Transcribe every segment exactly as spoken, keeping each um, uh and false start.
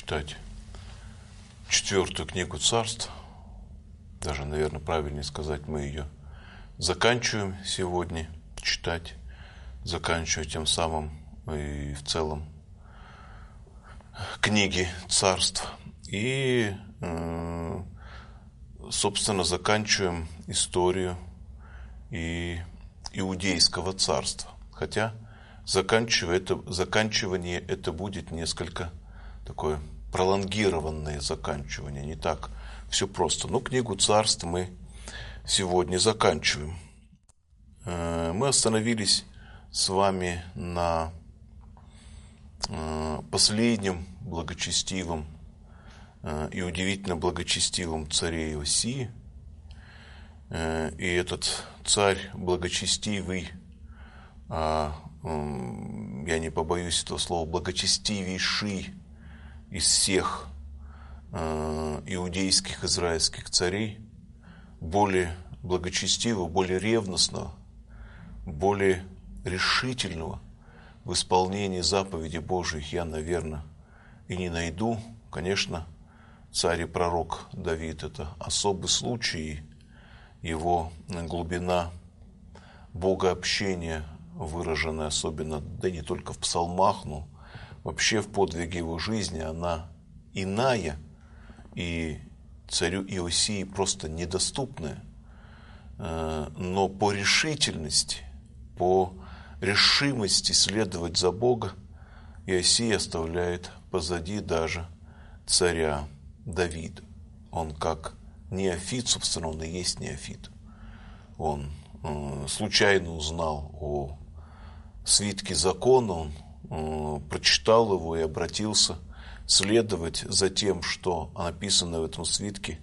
читать четвертую книгу Царств. Даже, наверное, правильнее сказать, мы ее заканчиваем сегодня читать, заканчивая тем самым и в целом книги Царств. И, собственно, заканчиваем историю и Иудейского царства. Хотя заканчивание это, заканчивание это будет несколько такое пролонгированное заканчивание. Не так все просто. Но книгу Царств мы сегодня заканчиваем. Мы остановились с вами на последнем благочестивом и удивительно благочестивом царе Иосии. И этот царь благочестивый, я не побоюсь этого слова, благочестивейший из всех иудейских, израильских царей, более благочестивого, более ревностного, более решительного в исполнении заповедей Божьих я, наверное, и не найду. Конечно, царь и пророк Давид – это особый случай, его глубина богообщения, выраженная особенно, да не только в псалмах, но вообще в подвиге его жизни, она иная и царю Иосии просто недоступная. Но по решительности, по решимости следовать за Бога Иосия оставляет позади даже царя Давида. Он как неофит, собственно, он и есть неофит. Он э, случайно узнал о свитке закона, он э, прочитал его и обратился следовать за тем, что написано в этом свитке,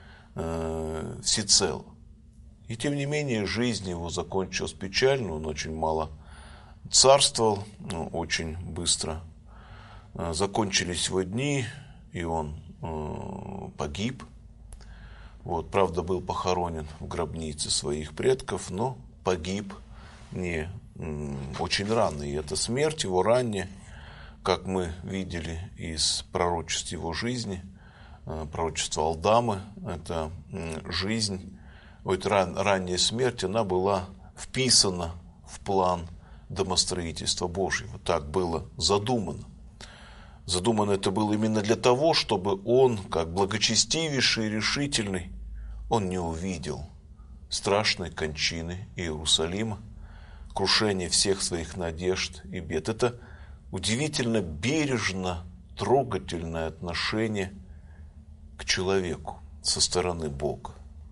э, всецело. И тем не менее жизнь его закончилась печально, он очень мало царствовал, ну, очень быстро э, закончились его дни, и он э, погиб. Вот, правда, был похоронен в гробнице своих предков, но погиб не м, очень рано. И эта смерть его ранняя, как мы видели из пророчеств его жизни, э, пророчества Алдамы, это м, жизнь, вот ран, ранняя смерть, она была вписана в план домостроительства Божьего. Так было задумано. Задумано это было именно для того, чтобы он, как благочестивейший и решительный, он не увидел страшной кончины Иерусалима, крушения всех своих надежд и бед. Это удивительно бережно, трогательное отношение к человеку со стороны Бога.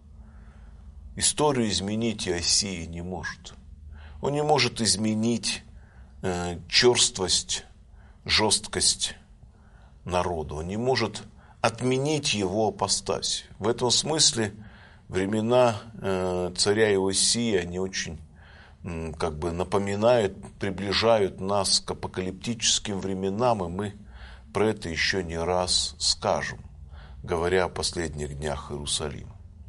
Историю изменить Иосия не может. Он не может изменить э, черствость, жесткость народа. Он не может отменить его апостасию. В этом смысле времена э, царя Иосии, они очень э, как бы напоминают, приближают нас к апокалиптическим временам, и мы про это еще не раз скажем, говоря о последних днях Иерусалима.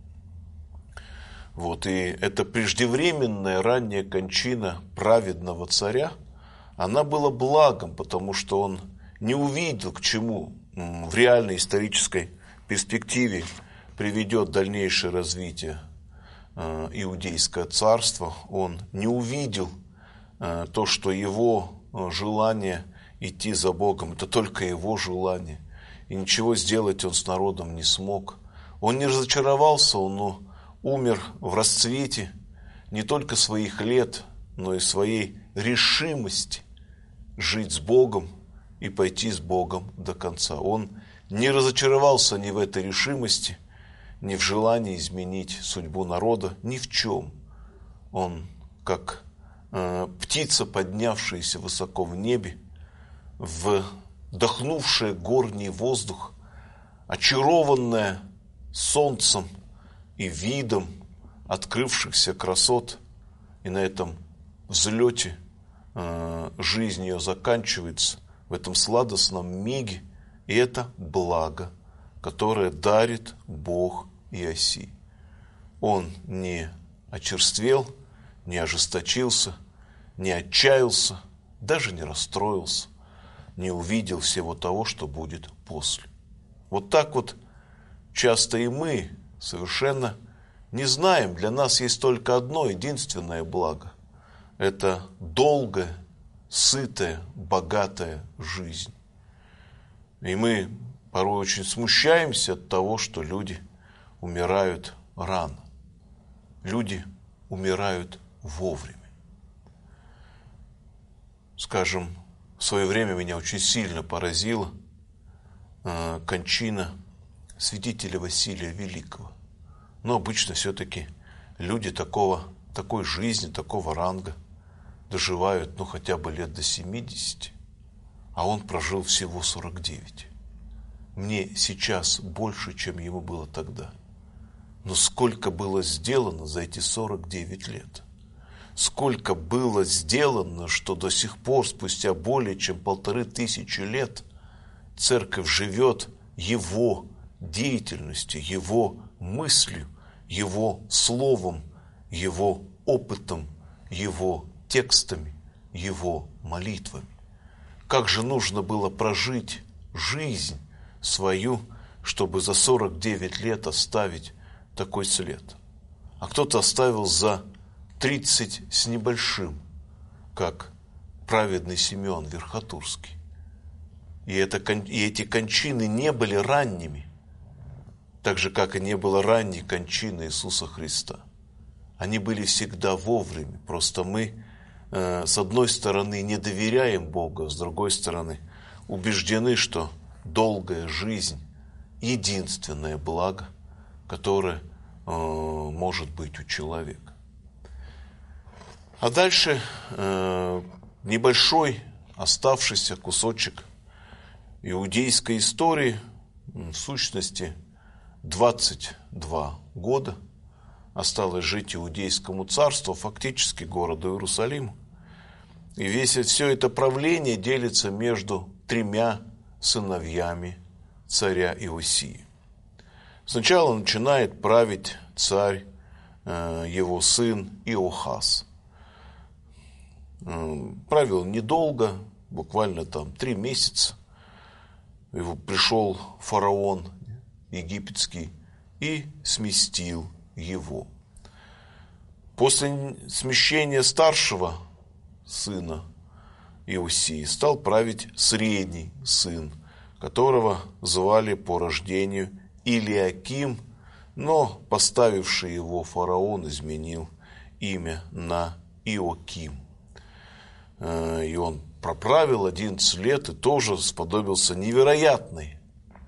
Вот, и эта преждевременная ранняя кончина праведного царя, она была благом, потому что он не увидел, к чему в реальной исторической перспективе приведет дальнейшее развитие э, Иудейского царства. Он не увидел э, то, что его желание идти за Богом, это только его желание. И ничего сделать он с народом не смог. Он не разочаровался, он ну, умер в расцвете не только своих лет, но и своей решимости жить с Богом и пойти с Богом до конца. Он не разочаровался ни в этой решимости, ни в желании изменить судьбу народа, ни в чем. Он, как э, птица, поднявшаяся высоко в небе, вдохнувшая горний воздух, очарованная солнцем и видом открывшихся красот, и на этом взлете э, жизнь ее заканчивается, в этом сладостном миге, и это благо, которое дарит Бог Иосии. Он не очерствел, не ожесточился, не отчаялся, даже не расстроился, не увидел всего того, что будет после. Вот так вот часто и мы совершенно не знаем. Для нас есть только одно единственное благо. Это долгая, сытая, богатая жизнь. И мы порой очень смущаемся от того, что люди умирают рано. Люди умирают вовремя. Скажем, в свое время меня очень сильно поразила э, кончина святителя Василия Великого. Но обычно все-таки люди такого, такой жизни, такого ранга доживают, ну, хотя бы лет до семидесяти, а он прожил всего сорок девять. Мне сейчас больше, чем ему было тогда. Но сколько было сделано за эти сорок девять лет? Сколько было сделано, что до сих пор, спустя более чем полторы тысячи лет, церковь живет его деятельностью, его мыслью, его словом, его опытом, его текстами, его молитвами. Как же нужно было прожить жизнь свою, чтобы за сорок девять лет оставить такой след? А кто-то оставил за тридцать с небольшим, как праведный Симеон Верхотурский. И, это, и эти кончины не были ранними, так же, как и не было ранней кончины Иисуса Христа. Они были всегда вовремя. Просто мы, э, с одной стороны, не доверяем Богу, а с другой стороны, убеждены, что долгая жизнь – единственное благо, которое э, может быть у человека. А дальше э, небольшой оставшийся кусочек иудейской истории, в сущности, двадцать два года осталось жить Иудейскому царству, фактически городу Иерусалиму. И весь, все это правление делится между тремя сыновьями царя Иосии. Сначала начинает править царь, э, его сын Иохас. Э, правил недолго, буквально там три месяца. Его пришел фараон египетский и сместил его. После смещения старшего сына Иосии стал править средний сын, которого звали по рождению Илиаким, но поставивший его фараон изменил имя на Иоким. И он проправил одиннадцать лет и тоже сподобился невероятной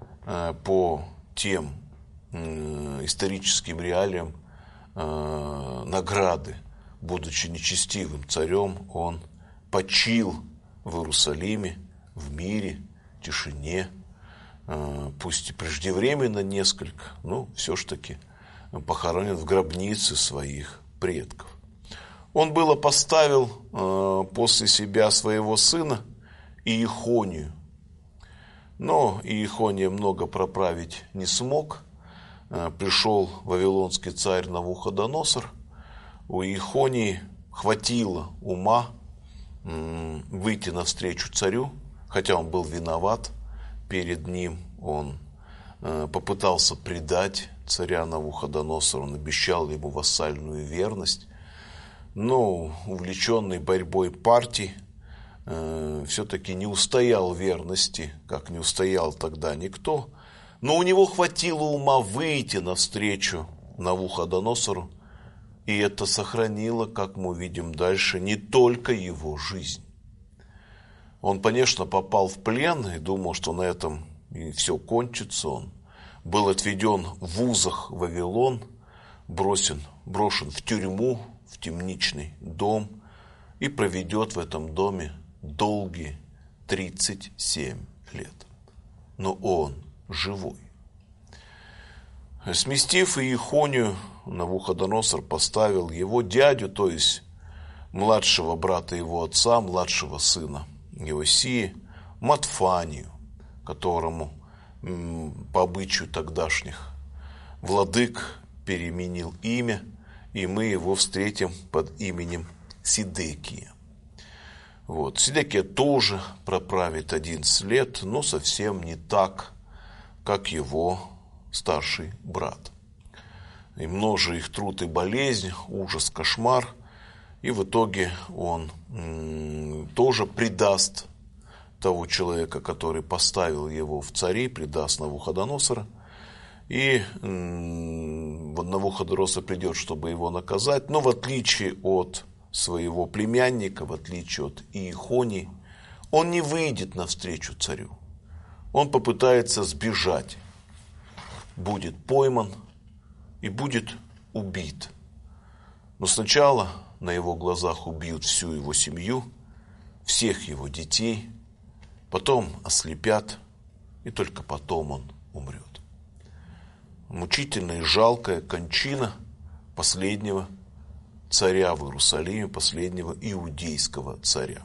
по тем историческим реалиям награды. Будучи нечестивым царем, он почил в Иерусалиме, в мире, тишине, пусть и преждевременно несколько, но все ж таки похоронен в гробнице своих предков. Он было поставил после себя своего сына Иехонию, но Иехония много проправить не смог. Пришел вавилонский царь Навуходоносор. У Иехонии хватило ума выйти навстречу царю, хотя он был виноват перед ним. Он попытался предать царя Навуходоносора, он обещал ему вассальную верность, но увлеченный борьбой партий все-таки не устоял верности, как не устоял тогда никто. Но у него хватило ума выйти навстречу Навуходоносору, и это сохранило, как мы видим дальше, не только его жизнь. Он, конечно, попал в плен и думал, что на этом и все кончится. Он был отведен в узах в Вавилон, бросен, брошен в тюрьму, в темничный дом и проведет в этом доме долгие тридцать семь лет. Но он живой. Сместив Иехонию, Навуходоносор поставил его дядю, то есть младшего брата его отца, младшего сына Иосии, Матфанию, которому по обычаю тогдашних владык переменил имя, и мы его встретим под именем Сидекия. Вот. Седекия тоже проправит одиннадцать лет, но совсем не так, как его старший брат. И множе их труд и болезнь, ужас, кошмар. И в итоге он м, тоже предаст того человека, который поставил его в цари, предаст Навуходоносора. И м, Навуходоносор придет, чтобы его наказать. Но в отличие от своего племянника, в отличие от Иехонии, он не выйдет навстречу царю. Он попытается сбежать, будет пойман и будет убит. Но сначала на его глазах убьют всю его семью, всех его детей, потом ослепят, и только потом он умрет. Мучительная и жалкая кончина последнего царя в Иерусалиме, последнего иудейского царя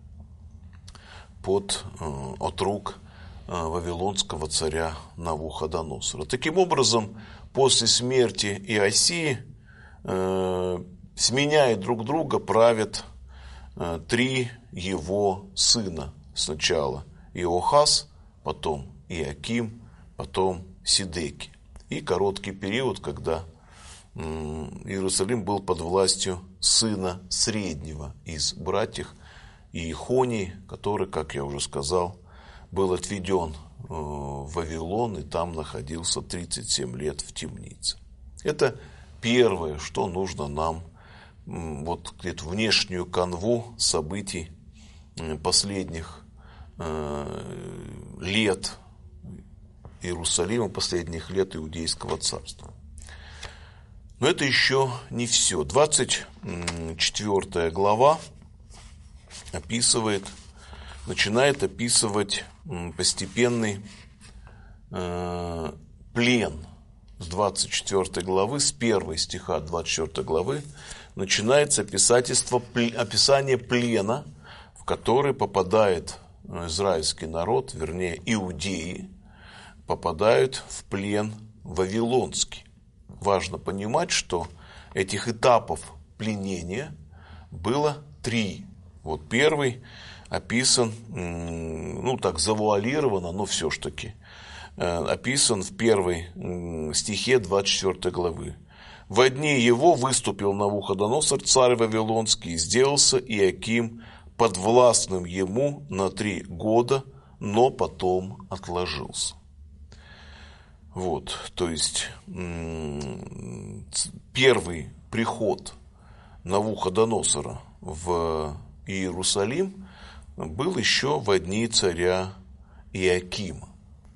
под, э, от рук э, вавилонского царя Навуходоносора. Таким образом, после смерти Иосии, э, сменяя друг друга, правят э, три его сына. Сначала Иохас, потом Иаким, потом Седекия. И короткий период, когда э, Иерусалим был под властью сына среднего из братьев Иехонии, который, как я уже сказал, был отведен в Вавилон и там находился тридцать семь лет в темнице. Это первое, что нужно нам, вот где-то внешнюю канву событий последних лет Иерусалима, последних лет Иудейского царства. Но это еще не все. двадцать четвёртая глава описывает, начинает описывать постепенный э, плен. С двадцать четвёртой главы, с первого стиха двадцать четвёртой главы начинается описательство, описание плена, в который попадает израильский народ, вернее иудеи, попадают в плен вавилонский. Важно понимать, что этих этапов пленения было три. Вот первый описан, ну так завуалированно, но все ж таки, описан в первой стихе двадцать четвёртой главы. «Во дни его выступил Навуходоносор, царь Вавилонский, и сделался Иаким подвластным ему на три года, но потом отложился». Вот, то есть первый приход Навуходоносора в Иерусалим был еще во дни царя Иакима,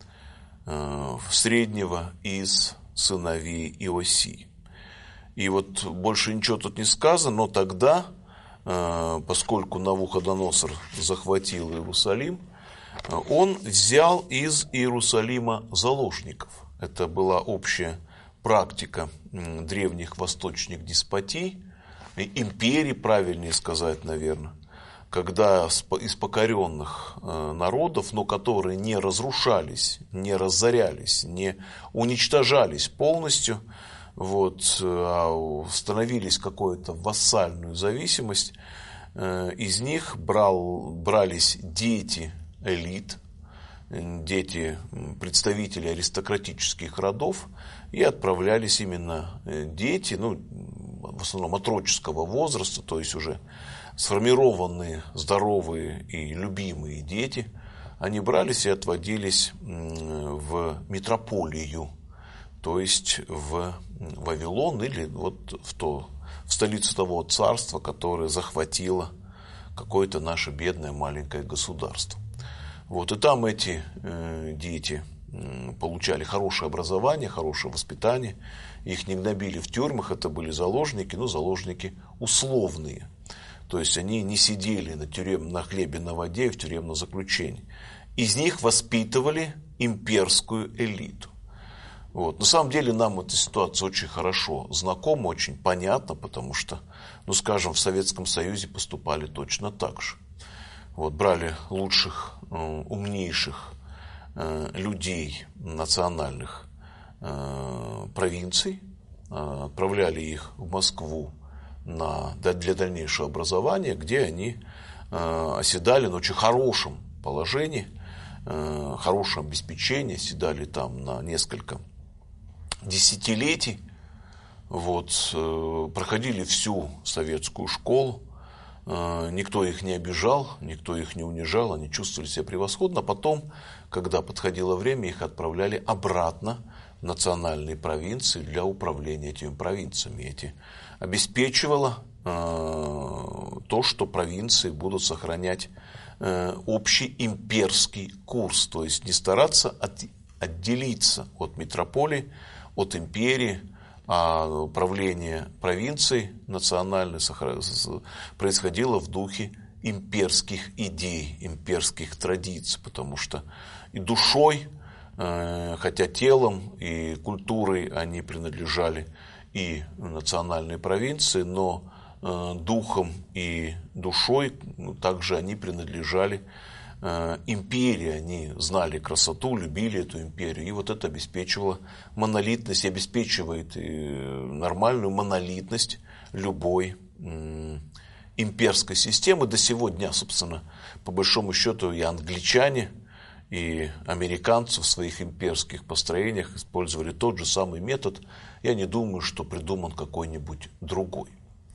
среднего из сыновей Иосии. И вот больше ничего тут не сказано, но тогда, поскольку Навуходоносор захватил Иерусалим, он взял из Иерусалима заложников. Это была общая практика древних восточных деспотий, империй, правильнее сказать, наверное, когда из покоренных народов, но которые не разрушались, не разорялись, не уничтожались полностью, вот, а становились в какую-то вассальную зависимость, из них брал, брались дети элит, дети представителей аристократических родов, и отправлялись именно дети, ну, в основном отроческого возраста, то есть уже сформированные, здоровые и любимые дети, они брались и отводились в метрополию, то есть в Вавилон или вот в, то, в столицу того царства, которое захватило какое-то наше бедное маленькое государство. Вот, и там эти э, дети э, получали хорошее образование, хорошее воспитание. Их не гнобили в тюрьмах, это были заложники, но заложники условные. То есть они не сидели на, тюрем, на хлебе, на воде, в тюремном заключении. Из них воспитывали имперскую элиту. Вот. На самом деле нам эта ситуация очень хорошо знакома, очень понятна, потому что, ну скажем, в Советском Союзе поступали точно так же. Вот, брали лучших, умнейших людей национальных провинций, отправляли их в Москву на, для дальнейшего образования, где они оседали на очень хорошем положении, хорошем обеспечении, оседали там на несколько десятилетий. Вот, проходили всю советскую школу, никто их не обижал, никто их не унижал, они чувствовали себя превосходно. А потом, когда подходило время, их отправляли обратно в национальные провинции для управления этими провинциями. Эти обеспечивало то, что провинции будут сохранять общий имперский курс, то есть не стараться от, отделиться от метрополии, от империи, а управление провинцией национальной происходило в духе имперских идей, имперских традиций, потому что и душой, хотя телом и культурой они принадлежали и национальной провинции, но духом и душой также они принадлежали империи, они знали красоту, любили эту империю, и вот это обеспечивало монолитность, обеспечивает нормальную монолитность любой имперской системы. До сего дня, собственно, по большому счету и англичане, и американцы в своих имперских построениях использовали тот же самый метод. Я не думаю, что придуман какой-нибудь другой.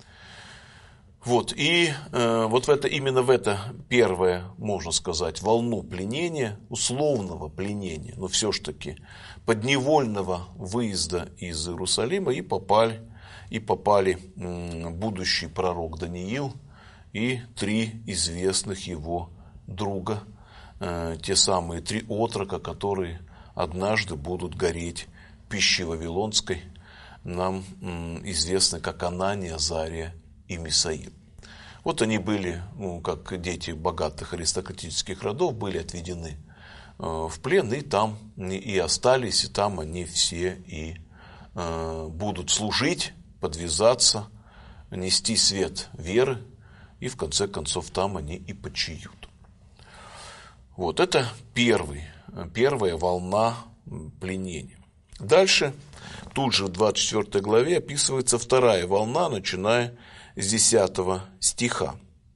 Вот, и э, вот в это, именно в это первое, можно сказать, волну пленения, условного пленения, но все-таки подневольного выезда из Иерусалима и попали, и попали э, будущий пророк Даниил и три известных его друга, э, те самые три отрока, которые однажды будут гореть в пище вавилонской, нам э, известны как Анания, Азария и Мисаил. Вот они были, ну, как дети богатых аристократических родов, были отведены э, в плен, и там и остались, и там они все и э, будут служить, подвязаться, нести свет веры, и в конце концов там они и почиют. Вот это первый, первая волна пленения. Дальше, тут же в двадцать четвёртой главе описывается вторая волна, начиная с десятого стиха.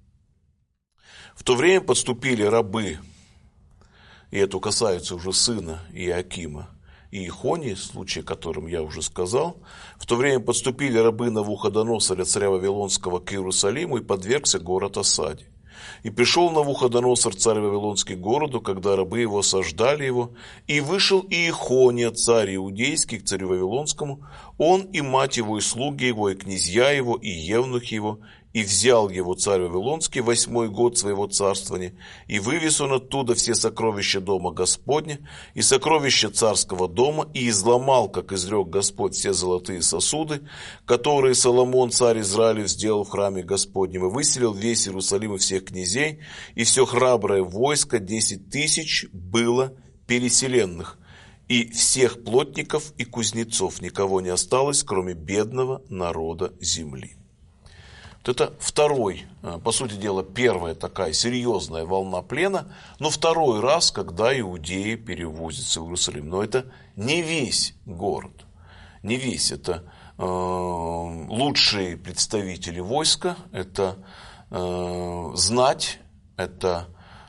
В то время подступили рабы, и это касается уже сына Иоакима и Ихонии, случай, о котором я уже сказал. В то время подступили рабы Навуходоносора, царя Вавилонского, к Иерусалиму, и подвергся город осаде. И пришел Навуходоносор, царь Вавилонский, к городу, когда рабы его осаждали его, и вышел Иехония, царь иудейский, к царю Вавилонскому, он и мать его, и слуги его, и князья его, и евнухи его, и взял его царь Вавилонский восьмой год своего царствования, и вывез он оттуда все сокровища дома Господня, и сокровища царского дома, и изломал, как изрек Господь, все золотые сосуды, которые Соломон, царь Израилев, сделал в храме Господнем, и выселил весь Иерусалим и всех князей, и все храброе войско, десять тысяч, было переселенных, и всех плотников и кузнецов никого не осталось, кроме бедного народа земли. Вот это второй, по сути дела, первая такая серьезная волна плена, но второй раз, когда иудеи перевозятся в Иерусалим. Но это не весь город, не весь. Это э, лучшие представители войска, это э, знать, это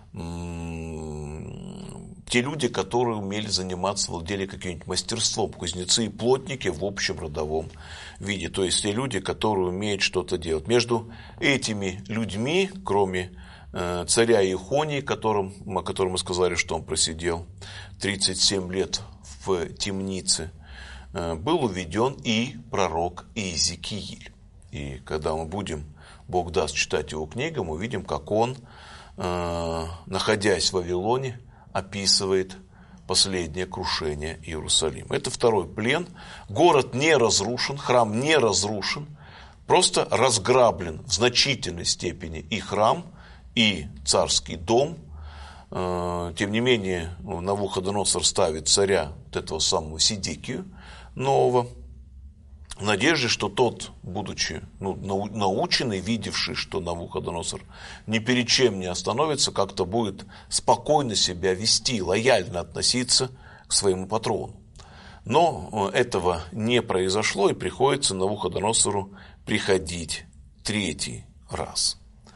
э, те люди, которые умели заниматься, владели каким-нибудь мастерством, кузнецы и плотники в общем родовом виде. То есть те люди, которые умеют что-то делать. Между этими людьми, кроме э, царя Иехонии, которым, о котором мы сказали, что он просидел тридцать семь лет в темнице, э, был уведен и пророк Иезекииль. И когда мы будем, Бог даст, читать его книгу, мы увидим, как он, э, находясь в Вавилоне, описывает последнее крушение Иерусалима. Это второй плен. Город не разрушен, храм не разрушен, просто разграблен в значительной степени и храм, и царский дом. Тем не менее, Навуходоносор ставит царя, вот этого самого Сидекию, нового, в надежде, что тот, будучи ну, наученный, видевший, что Навуходоносор ни перед чем не остановится, как-то будет спокойно себя вести, лояльно относиться к своему патрону. Но этого не произошло, и приходится Навуходоносору приходить третий раз.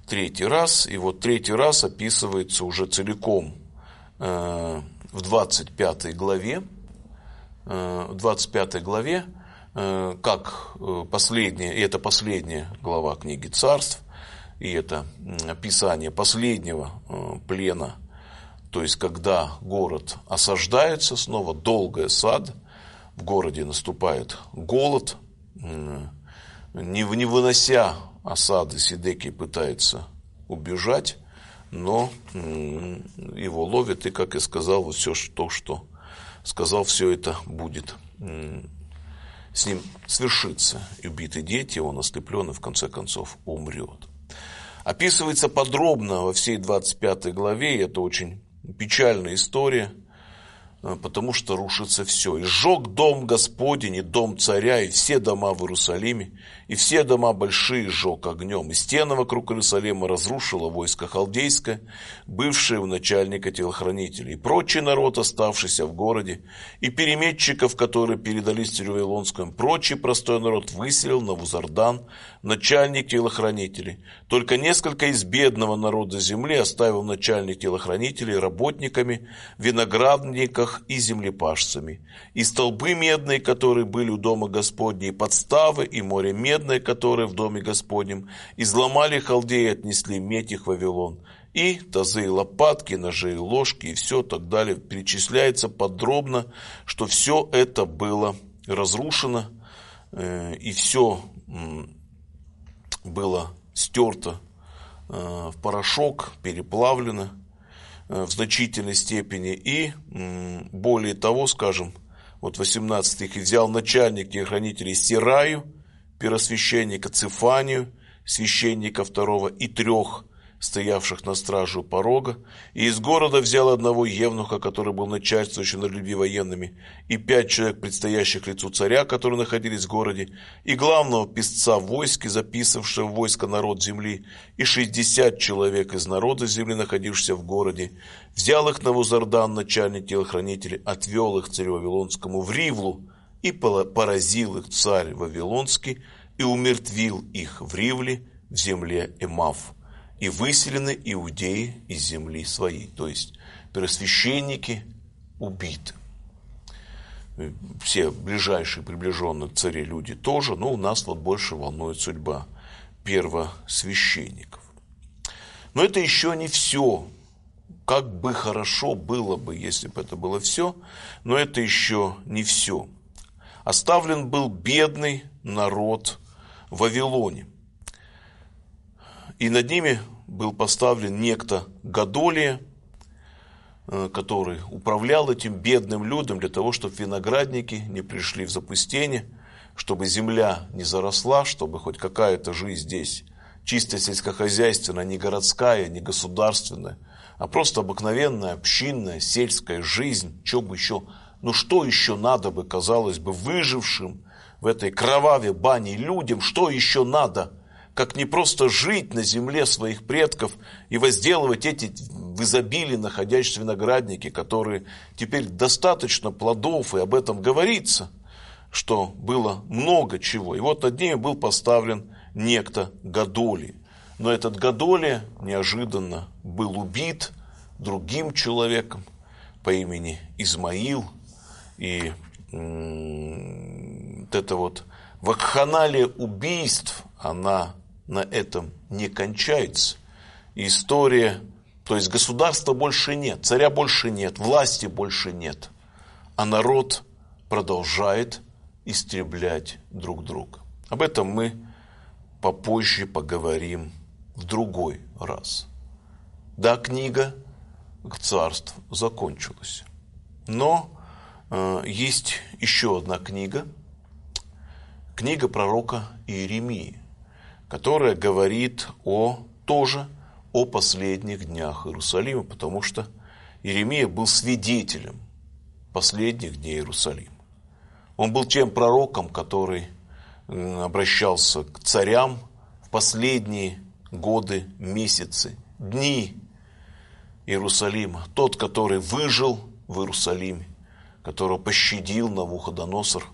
третий раз. И вот третий раз описывается уже целиком э, в двадцать пятой главе. Э, в двадцать пятой главе, э, как последняя, и это последняя глава книги Царств, и это описание последнего э, плена, то есть когда город осаждается снова, долгая осада, в городе наступает голод, э, не, не вынося осады, Сидекий пытается убежать, но э, его ловят, и, как я сказал, вот все то, что сказал, все это будет э, с ним свершиться. И убиты дети, он ослеплен и в конце концов умрет. Описывается подробно во всей двадцать пятой главе, и это очень печальная история, потому что рушится все. «И сжег дом Господень, и дом царя, и все дома в Иерусалиме, и все дома большие сжег огнем, и стены вокруг Иерусалима разрушило войско халдейское, бывшее у начальника телохранителей, и прочий народ, оставшийся в городе, и переметчиков, которые передались царю Вавилонскому, прочий простой народ выселил Навузардан, начальник телохранителей. Только несколько из бедного народа земли оставил начальник телохранителей работниками, виноградниках и землепашцами. И столбы медные, которые были у дома Господня, и подставы, и море медное, которое в доме Господнем, изломали халдеи и отнесли медь их в Вавилон. И тазы и лопатки, ножи и ложки, и все так далее. Перечисляется подробно, что все это было разрушено, и все было стерто в порошок, переплавлено в значительной степени. И более того, скажем, вот восемнадцатый стих, «И взял начальник телохранителей Сираю, первосвященника Цифанию, священника второго и трех стоявших на страже у порога, и из города взял одного евнуха, который был начальствующим над людьми военными, и пять человек, предстоящих лицу царя, которые находились в городе, и главного писца в войске, записавшего в войско народ земли, и шестьдесят человек из народа земли, находившихся в городе. Взял их Навузардан, начальник телохранителей, отвел их царю Вавилонскому в Ривлу, и поразил их царь Вавилонский, и умертвил их в Ривле, в земле Эмав. И выселены иудеи из земли своей». То есть первосвященники убиты. Все ближайшие приближенные к царе люди тоже, но у нас вот больше волнует судьба первосвященников. Но это еще не все. Как бы хорошо было бы, если бы это было все, но это еще не все. Оставлен был бедный народ в Вавилоне. И над ними был поставлен некто Годолия, который управлял этим бедным людом для того, чтобы виноградники не пришли в запустение, чтобы земля не заросла, чтобы хоть какая-то жизнь здесь, чисто сельскохозяйственная, не городская, не государственная, а просто обыкновенная общинная сельская жизнь. Что бы еще, ну что еще надо бы, казалось бы, выжившим в этой кровавой бане людям, что еще надо, как не просто жить на земле своих предков и возделывать эти в изобилии находящиеся виноградники, которые теперь достаточно плодов, и об этом говорится, что было много чего. И вот над ними был поставлен некто Годолий. Но этот Годолий неожиданно был убит другим человеком по имени Измаил. И м- вот это вот вакханалия убийств, она на этом не кончается. История, то есть государства больше нет, царя больше нет, власти больше нет, а народ продолжает истреблять друг друга. Об этом мы попозже поговорим в другой раз. Да, книга Царств закончилась, но э, есть еще одна книга, книга пророка Иеремии, которая говорит о, тоже о последних днях Иерусалима, потому что Иеремия был свидетелем последних дней Иерусалима. Он был тем пророком, который обращался к царям в последние годы, месяцы, дни Иерусалима. Тот, который выжил в Иерусалиме, которого пощадил Навуходоносор,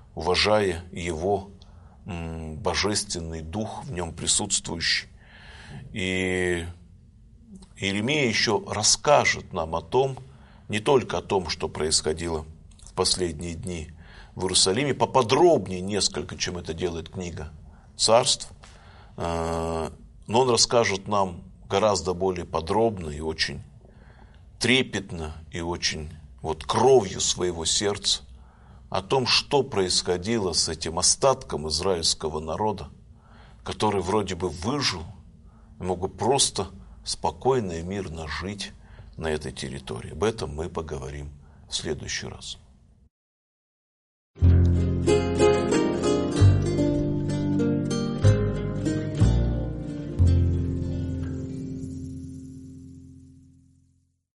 уважая его божественный дух, в нем присутствующий. И Иеремия еще расскажет нам о том, не только о том, что происходило в последние дни в Иерусалиме, поподробнее несколько, чем это делает книга Царств, но он расскажет нам гораздо более подробно и очень трепетно, и очень вот кровью своего сердца о том, что происходило с этим остатком израильского народа, который вроде бы выжил, и мог бы просто спокойно и мирно жить на этой территории. Об этом мы поговорим в следующий раз.